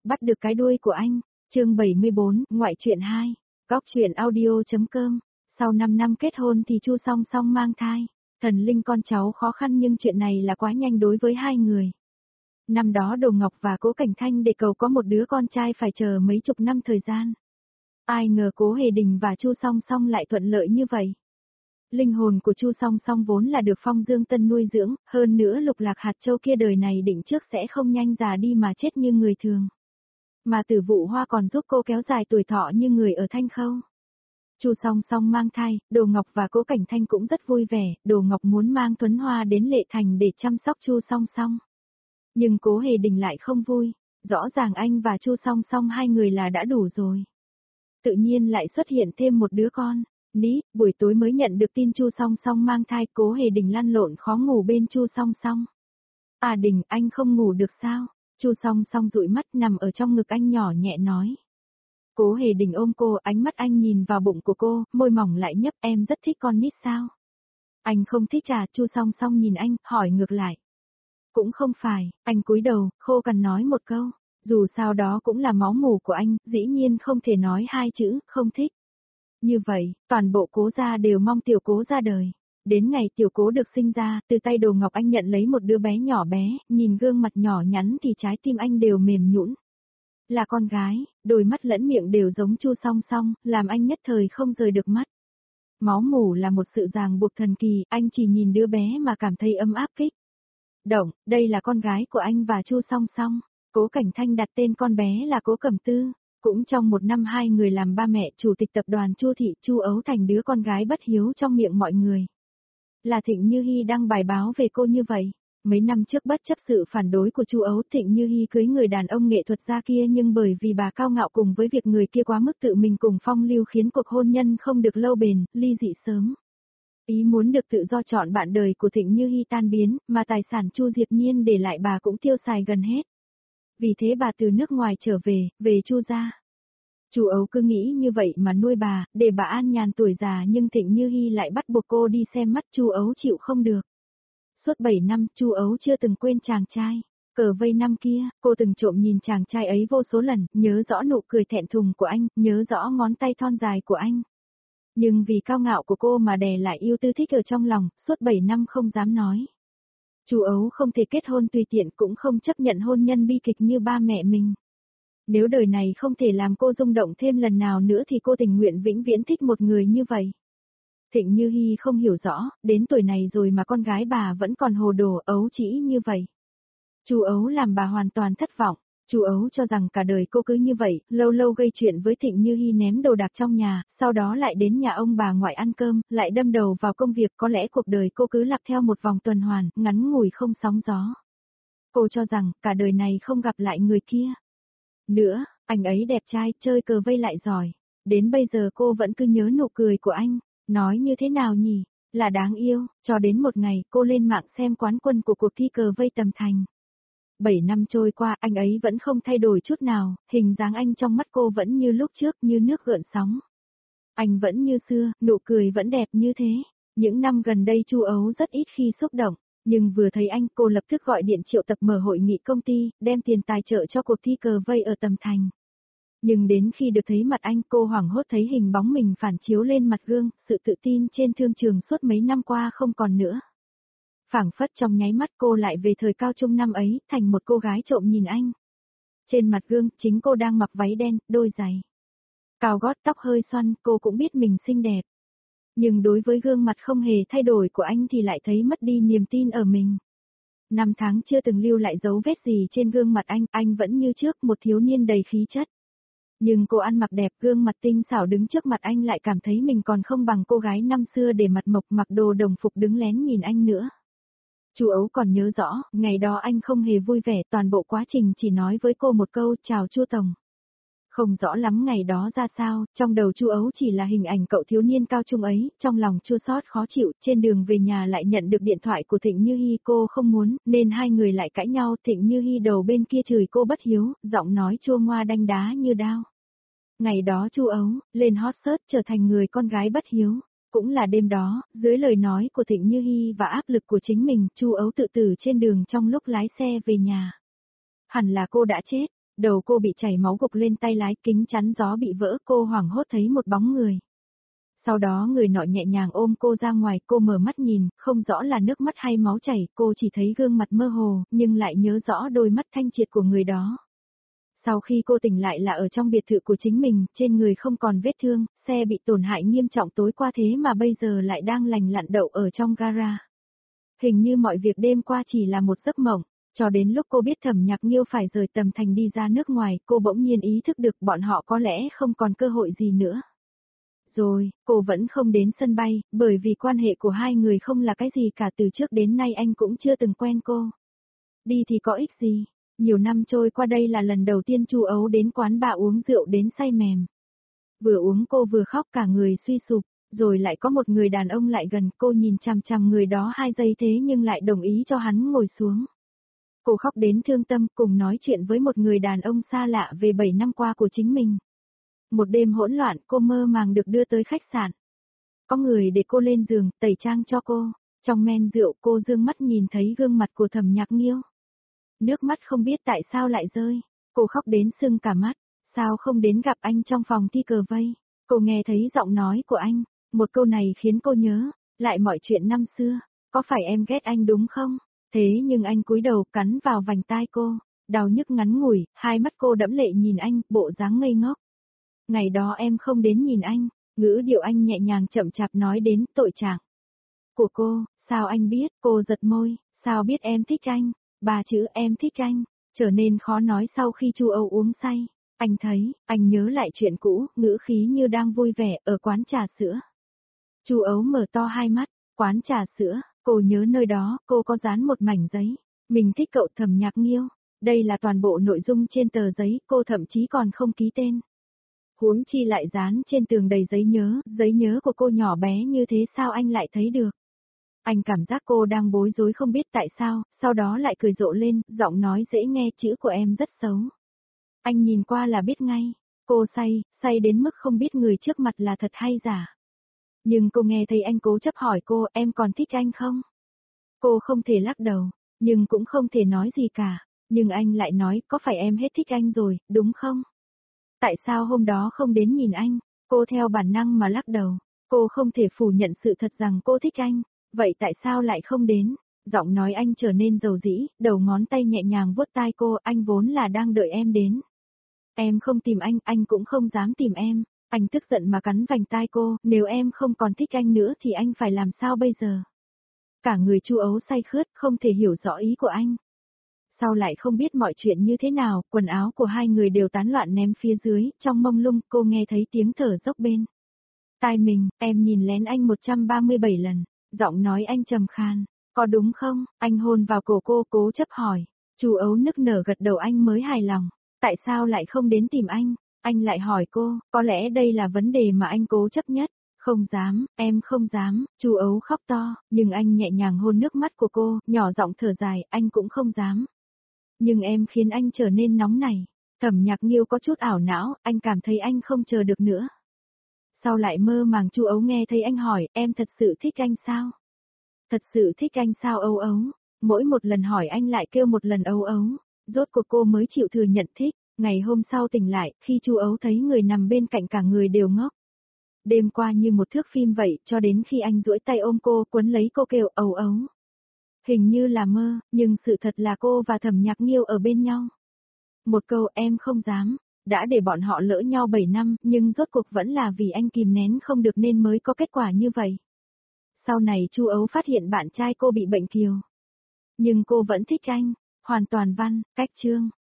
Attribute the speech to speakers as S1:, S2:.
S1: Bắt được cái đuôi của anh. Chương 74, ngoại truyện 2. Góc truyện audio.com. Sau 5 năm kết hôn thì Chu Song Song mang thai. Thần linh con cháu khó khăn nhưng chuyện này là quá nhanh đối với hai người. Năm đó Đồ Ngọc và Cố Cảnh Thanh để cầu có một đứa con trai phải chờ mấy chục năm thời gian. Ai ngờ Cố Hề Đình và Chu Song Song lại thuận lợi như vậy. Linh hồn của Chu Song Song vốn là được Phong Dương Tân nuôi dưỡng, hơn nữa Lục Lạc Hạt Châu kia đời này định trước sẽ không nhanh già đi mà chết như người thường. Mà Tử Vụ Hoa còn giúp cô kéo dài tuổi thọ như người ở Thanh Khâu. Chu Song Song mang thai, Đồ Ngọc và Cố Cảnh Thanh cũng rất vui vẻ, Đồ Ngọc muốn mang Tuấn Hoa đến Lệ Thành để chăm sóc Chu Song Song. Nhưng Cố Hề Đình lại không vui, rõ ràng anh và Chu Song Song hai người là đã đủ rồi. Tự nhiên lại xuất hiện thêm một đứa con. Buổi tối mới nhận được tin Chu Song Song mang thai, Cố Hề Đình lăn lộn khó ngủ bên Chu Song Song. À Đình, anh không ngủ được sao? Chu Song Song dụi mắt nằm ở trong ngực anh nhỏ nhẹ nói. Cố Hề Đình ôm cô, ánh mắt anh nhìn vào bụng của cô, môi mỏng lại nhấp, em rất thích con nít sao? Anh không thích à? Chu Song Song nhìn anh, hỏi ngược lại. Cũng không phải, anh cúi đầu, khô cằn nói một câu. Dù sao đó cũng là máu mủ của anh, dĩ nhiên không thể nói hai chữ, không thích. Như vậy, toàn bộ Cố gia đều mong tiểu Cố ra đời. Đến ngày tiểu Cố được sinh ra, từ tay Đồ Ngọc anh nhận lấy một đứa bé nhỏ bé, nhìn gương mặt nhỏ nhắn thì trái tim anh đều mềm nhũn. Là con gái, đôi mắt lẫn miệng đều giống Chu Song Song, làm anh nhất thời không rời được mắt. Máu mủ là một sự ràng buộc thần kỳ, anh chỉ nhìn đứa bé mà cảm thấy ấm áp kích động. Đây là con gái của anh và Chu Song Song. Cố Cảnh Thanh đặt tên con bé là Cố Cẩm Tư. Cũng trong một năm hai người làm ba mẹ, chủ tịch tập đoàn Chu Thị, Chu Ấu thành đứa con gái bất hiếu trong miệng mọi người. Là Thịnh Như Hi đăng bài báo về cô như vậy. Mấy năm trước bất chấp sự phản đối của Chu Ấu, Thịnh Như Hi cưới người đàn ông nghệ thuật gia kia, nhưng bởi vì bà cao ngạo cùng với việc người kia quá mức tự mình cùng phong lưu khiến cuộc hôn nhân không được lâu bền, ly dị sớm. Ý muốn được tự do chọn bạn đời của Thịnh Như Hi tan biến, mà tài sản Chu Diệp Nhiên để lại bà cũng tiêu xài gần hết. Vì thế bà từ nước ngoài trở về Chu gia. Chu Ấu cứ nghĩ như vậy mà nuôi bà, để bà an nhàn tuổi già, nhưng Thịnh Như Hi lại bắt buộc cô đi xem mắt, Chu Ấu chịu không được. Suốt 7 năm, Chu Ấu chưa từng quên chàng trai. Cờ vây năm kia, cô từng trộm nhìn chàng trai ấy vô số lần, nhớ rõ nụ cười thẹn thùng của anh, nhớ rõ ngón tay thon dài của anh. Nhưng vì cao ngạo của cô mà đè lại yêu tư thích ở trong lòng, suốt 7 năm không dám nói. Chu Ấu không thể kết hôn tùy tiện, cũng không chấp nhận hôn nhân bi kịch như ba mẹ mình. Nếu đời này không thể làm cô rung động thêm lần nào nữa thì cô tình nguyện vĩnh viễn thích một người như vậy. Thịnh Như Hi không hiểu rõ, đến tuổi này rồi mà con gái bà vẫn còn hồ đồ, ấu trĩ như vậy. Chu Ấu làm bà hoàn toàn thất vọng. Chu Ấu cho rằng cả đời cô cứ như vậy, lâu lâu gây chuyện với Thịnh Như Hi, ném đồ đạc trong nhà, sau đó lại đến nhà ông bà ngoại ăn cơm, lại đâm đầu vào công việc, có lẽ cuộc đời cô cứ lặp theo một vòng tuần hoàn, ngắn ngủi không sóng gió. Cô cho rằng, cả đời này không gặp lại người kia. Nữa, anh ấy đẹp trai, chơi cờ vây lại giỏi. Đến bây giờ cô vẫn cứ nhớ nụ cười của anh. Nói như thế nào nhỉ? Là đáng yêu, cho đến một ngày cô lên mạng xem quán quân của cuộc thi cờ vây Tầm Thành. 7 năm trôi qua, anh ấy vẫn không thay đổi chút nào, hình dáng anh trong mắt cô vẫn như lúc trước, như nước gợn sóng. Anh vẫn như xưa, nụ cười vẫn đẹp như thế. Những năm gần đây Chu Ấu rất ít khi xúc động, nhưng vừa thấy anh, cô lập tức gọi điện triệu tập mở hội nghị công ty, đem tiền tài trợ cho cuộc thi cờ vây ở Tầm Thành. Nhưng đến khi được thấy mặt anh, cô hoảng hốt thấy hình bóng mình phản chiếu lên mặt gương, sự tự tin trên thương trường suốt mấy năm qua không còn nữa. Phảng phất trong nháy mắt cô lại về thời cao trung năm ấy, thành một cô gái trộm nhìn anh. Trên mặt gương, chính cô đang mặc váy đen, đôi giày cao gót, tóc hơi xoăn, cô cũng biết mình xinh đẹp. Nhưng đối với gương mặt không hề thay đổi của anh thì lại thấy mất đi niềm tin ở mình. Năm tháng chưa từng lưu lại dấu vết gì trên gương mặt anh vẫn như trước, một thiếu niên đầy khí chất. Nhưng cô ăn mặc đẹp, gương mặt tinh xảo đứng trước mặt anh lại cảm thấy mình còn không bằng cô gái năm xưa để mặt mộc mặc đồ đồng phục đứng lén nhìn anh nữa. Chu Ấu còn nhớ rõ, ngày đó anh không hề vui vẻ, toàn bộ quá trình chỉ nói với cô một câu, chào Chu Tổng. Không rõ lắm ngày đó ra sao, trong đầu Chu Ấu chỉ là hình ảnh cậu thiếu niên cao trung ấy, trong lòng chua xót khó chịu, trên đường về nhà lại nhận được điện thoại của Thịnh Như Hi, cô không muốn, nên hai người lại cãi nhau, Thịnh Như Hi đầu bên kia chửi cô bất hiếu, giọng nói chua ngoa đanh đá như đao. Ngày đó Chu Ấu, lên hot search trở thành người con gái bất hiếu. Cũng là đêm đó, dưới lời nói của Thịnh Như Hi và áp lực của chính mình, Chu Ấu tự tử trên đường trong lúc lái xe về nhà. Hẳn là cô đã chết, Đầu cô bị chảy máu gục lên tay lái, kính chắn gió bị vỡ, cô hoảng hốt thấy một bóng người. Sau đó người nọ nhẹ nhàng ôm cô ra ngoài, cô mở mắt nhìn, không rõ là nước mắt hay máu chảy, cô chỉ thấy gương mặt mơ hồ, nhưng lại nhớ rõ đôi mắt thanh triệt của người đó. Sau khi cô tỉnh lại là ở trong biệt thự của chính mình, trên người không còn vết thương, xe bị tổn hại nghiêm trọng tối qua thế mà bây giờ lại đang lành lặn đậu ở trong gara. Hình như mọi việc đêm qua chỉ là một giấc mộng, cho đến lúc cô biết Thẩm Nhạc Nghiêu phải rời Tầm Thành đi ra nước ngoài, cô bỗng nhiên ý thức được bọn họ có lẽ không còn cơ hội gì nữa. Rồi, cô vẫn không đến sân bay, bởi vì quan hệ của hai người không là cái gì cả, từ trước đến nay anh cũng chưa từng quen cô. Đi thì có ích gì, nhiều năm trôi qua đây là lần đầu tiên Chu Ấu đến quán bà uống rượu đến say mềm. Vừa uống cô vừa khóc cả người suy sụp, rồi lại có một người đàn ông lại gần, cô nhìn chằm chằm người đó 2 giây thế nhưng lại đồng ý cho hắn ngồi xuống. Cô khóc đến thương tâm, cùng nói chuyện với một người đàn ông xa lạ về 7 năm qua của chính mình. Một đêm hỗn loạn, cô mơ màng được đưa tới khách sạn. Có người để cô lên giường, tẩy trang cho cô. Trong men rượu cô dương mắt nhìn thấy gương mặt của Thẩm Nhạc Nghiêu. Nước mắt không biết tại sao lại rơi. Cô khóc đến sưng cả mắt. Sao không đến gặp anh trong phòng thi cờ vây? Cô nghe thấy giọng nói của anh. Một câu này khiến cô nhớ lại mọi chuyện năm xưa. Có phải em ghét anh đúng không? Thế nhưng anh cúi đầu cắn vào vành tai cô. Đau nhức ngắn ngủi, hai mắt cô đẫm lệ nhìn anh, bộ dáng ngây ngốc. Ngày đó em không đến nhìn anh, ngữ điệu anh nhẹ nhàng chậm chạp nói đến tội trạng của cô, sao anh biết, cô giật môi, sao biết em thích anh, 3 chữ em thích anh, trở nên khó nói sau khi Chu Âu uống say. Anh thấy, anh nhớ lại chuyện cũ, ngữ khí như đang vui vẻ ở quán trà sữa. Chu Âu mở to hai mắt, quán trà sữa, cô nhớ nơi đó, cô có dán một mảnh giấy, mình thích cậu Thẩm Nhạc Nghiêu. Đây là toàn bộ nội dung trên tờ giấy, cô thậm chí còn không ký tên. Huống chi lại dán trên tường đầy giấy nhớ của cô nhỏ bé như thế sao anh lại thấy được. Anh cảm giác cô đang bối rối không biết tại sao, sau đó lại cười rộ lên, giọng nói dễ nghe, chữ của em rất xấu. Anh nhìn qua là biết ngay, cô say đến mức không biết người trước mặt là thật hay giả. Nhưng cô nghe thấy anh cố chấp hỏi cô, em còn thích anh không? Cô không thể lắc đầu, nhưng cũng không thể nói gì cả, nhưng anh lại nói, có phải em hết thích anh rồi, đúng không? Tại sao hôm đó không đến nhìn anh? Cô theo bản năng mà lắc đầu. Cô không thể phủ nhận sự thật rằng cô thích anh. Vậy tại sao lại không đến? Giọng nói anh trở nên dầu dĩ, đầu ngón tay nhẹ nhàng vuốt tai cô, anh vốn là đang đợi em đến. Em không tìm anh cũng không dám tìm em. Anh tức giận mà cắn vành tai cô, nếu em không còn thích anh nữa thì anh phải làm sao bây giờ? Cả người Chu Ấu say khướt, không thể hiểu rõ ý của anh. Sau lại không biết mọi chuyện như thế nào, quần áo của hai người đều tán loạn ném phía dưới, trong mông lung cô nghe thấy tiếng thở dốc bên tai mình, em nhìn lén anh 137 lần, giọng nói anh trầm khan, có đúng không? Anh hôn vào cổ cô cố chấp hỏi, Chu Ấu nức nở gật đầu anh mới hài lòng, tại sao lại không đến tìm anh lại hỏi cô, có lẽ đây là vấn đề mà anh cố chấp nhất. Không dám, em không dám, Chu Ấu khóc to, nhưng anh nhẹ nhàng hôn nước mắt của cô, nhỏ giọng thở dài, anh cũng không dám. Nhưng em khiến anh trở nên nóng này. Thẩm Nhạc Nghiêu có chút ảo não, anh cảm thấy anh không chờ được nữa. Sau lại mơ màng Chu Ấu nghe thấy anh hỏi, em thật sự thích anh sao? Thật sự thích anh sao Ấu Ấu? Mỗi một lần hỏi anh lại kêu một lần Ấu Ấu. Rốt cuộc cô mới chịu thừa nhận thích. Ngày hôm sau tỉnh lại, khi Chu Ấu thấy người nằm bên cạnh cả người đều ngốc. Đêm qua như một thước phim vậy, cho đến khi anh duỗi tay ôm cô, quấn lấy cô kêu Ấu Ấu. Hình như là mơ, nhưng sự thật là cô và Thẩm Nhạc Nghiêu ở bên nhau. Một câu em không dám, đã để bọn họ lỡ nhau 7 năm, nhưng rốt cuộc vẫn là vì anh kìm nén không được nên mới có kết quả như vậy. Sau này Chu Ấu phát hiện bạn trai cô bị bệnh kiều. Nhưng cô vẫn thích anh, hoàn toàn văn, cách chương.